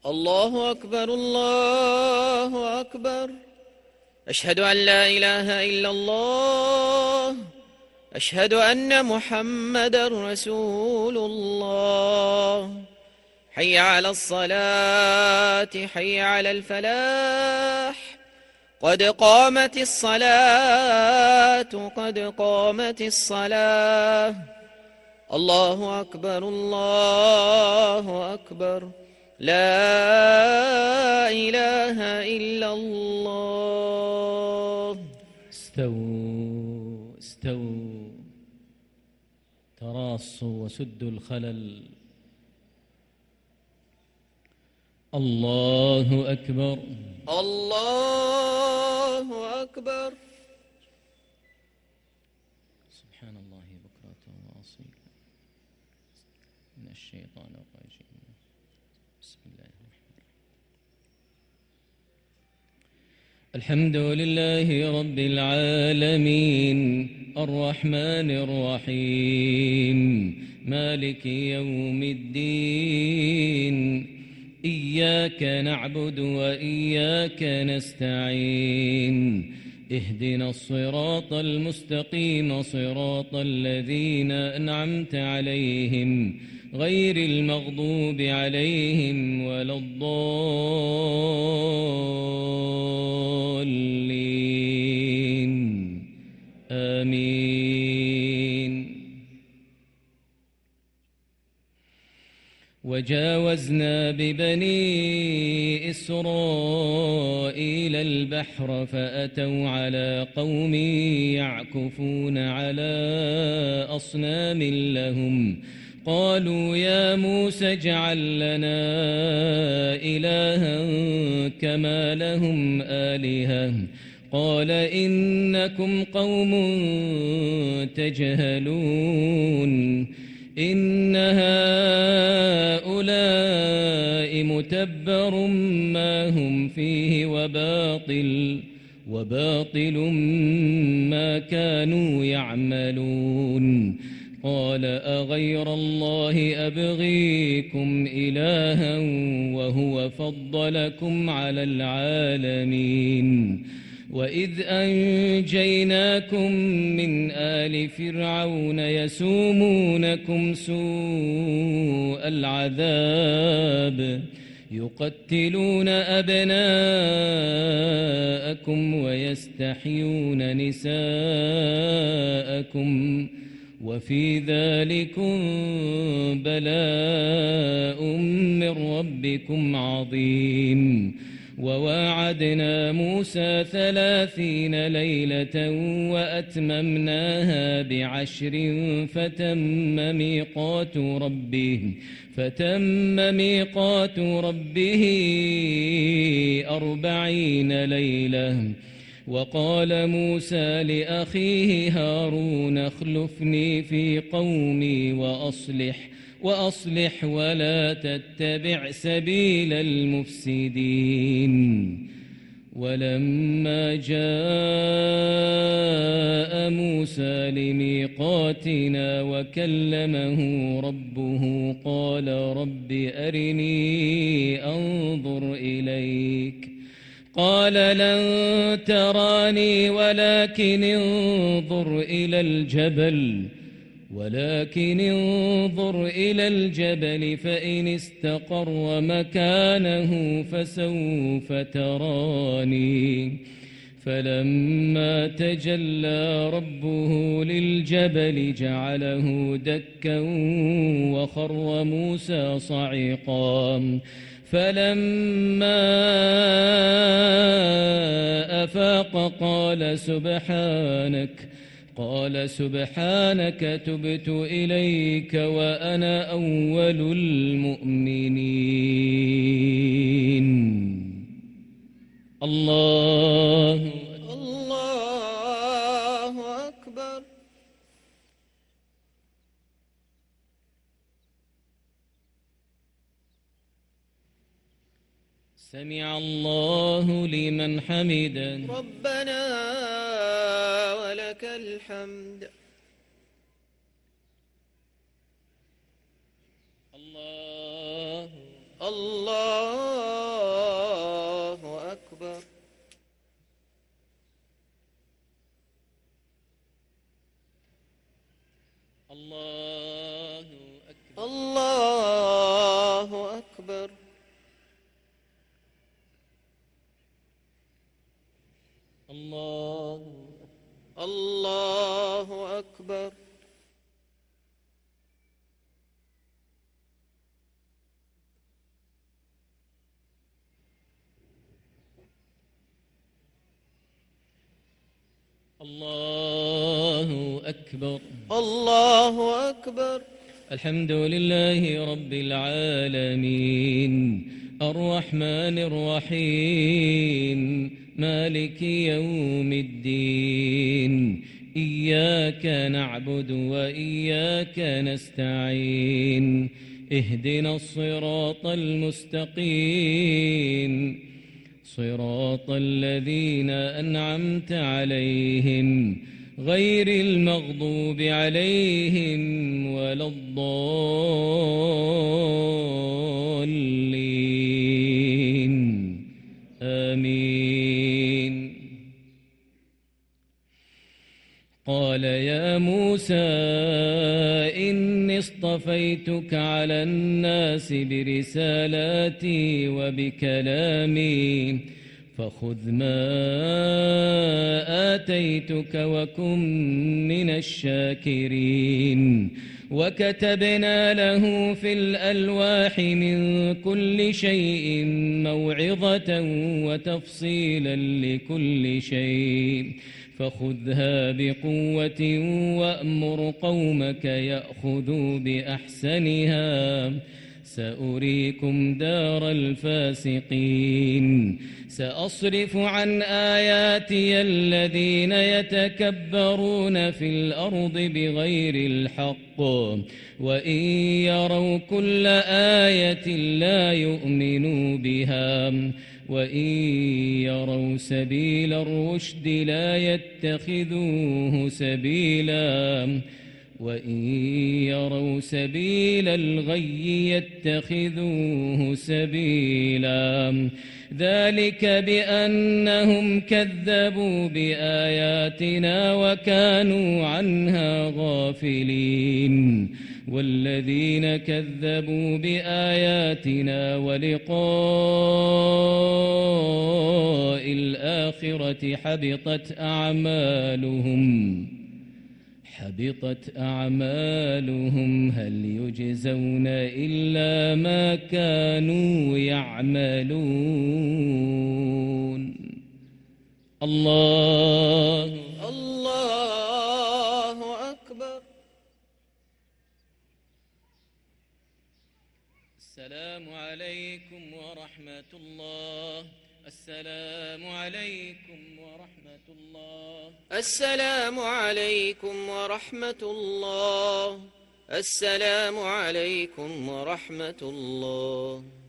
الله أكبر الله أكبر. أشهد أن لا إله إلا الله. أشهد أن محمدًا رسول الله. حي على الصلاة حي على الفلاح. قد قامت الصلاة قد قامت الصلاة. الله أكبر الله أكبر. لا إله إلا الله. استووا استووا، تراصوا وسدوا الخلل. الله أكبر الله أكبر. سبحان الله بكرة وأصيلا من الشيطان الرجيم. بسم الله الرحمن الرحيم. الحمد لله رب العالمين، الرحمن الرحيم، مالك يوم الدين. إياك نعبد وإياك نستعين. اهدنا الصراط المستقيم، صراط الذين أنعمت عليهم غير المغضوب عليهم ولا الضالين. آمين. وجاوزنا ببني إسرائيل البحر فأتوا على قوم يعكفون على أصنام لهم. قالوا يا موسى اجعل لنا إلها كما لهم آلهة. قال إنكم قوم تجهلون. إن هؤلاء متبر ما هم فيه وباطل ما كانوا يعملون. قال أغير الله أبغيكم إلها وهو فضلكم على العالمين. وإذ أنجيناكم من آل فرعون يسومونكم سوء العذاب يقتلون أبناءكم ويستحيون نساءكم وفي ذلكم بلاء من ربكم عظيم. وواعدنا موسى 30 ليلة وأتممناها ب10 فتم ميقات ربه 40 ليلة. وقال موسى لأخيه هارون اخلفني في قومي وأصلح ولا تتبع سبيل المفسدين. ولما جاء موسى لميقاتنا وكلمه ربه قال رب أرني أنظر إليك. قال لن تراني ولكن انظر إلى الجبل فإن استقر مكانه فسوف تراني. فلما تجلى ربه للجبل جعله دكا وخر موسى صعقا. فلما أفاق قال سبحانك تبت إليك وأنا أول المؤمنين. الله أكبر. سمع الله لمن حمده. ربنا ولك الحمد. الله الله الله أكبر. الله أكبر. الله أكبر. الحمد لله رب العالمين الرحمن الرحيم مالك يوم الدين إياك نعبد وإياك نستعين اهدنا الصراط المستقيم صراط الذين أنعمت عليهم غير المغضوب عليهم ولا الضالين آمين. قال يا موسى إني اصطفيتك على الناس برسالاتي وبكلامي فخذ ما آتيتك وكن من الشاكرين. وكتبنا له في الألواح من كل شيء موعظة وتفصيلا لكل شيء فخذها بقوة وأمر قومك يأخذوا بأحسنها سأريكم دار الفاسقين. سأصرف عن آياتي الذين يتكبرون في الأرض بغير الحق وإن يروا كل آية لا يؤمنوا بها وإن يروا سبيل الرشد لا يتخذوه سبيلا وإن يروا سبيل الغي يتخذوه سبيلا ذلك بأنهم كذبوا بآياتنا وكانوا عنها غافلين. والذين كذبوا بآياتنا ولقاء الآخرة حبطت أعمالهم هل يجزون إلا ما كانوا يعملون. الله أكبر. السلام عليكم ورحمة الله. السلام عليكم ورحمة الله. السلام عليكم ورحمة الله. السلام عليكم ورحمة الله.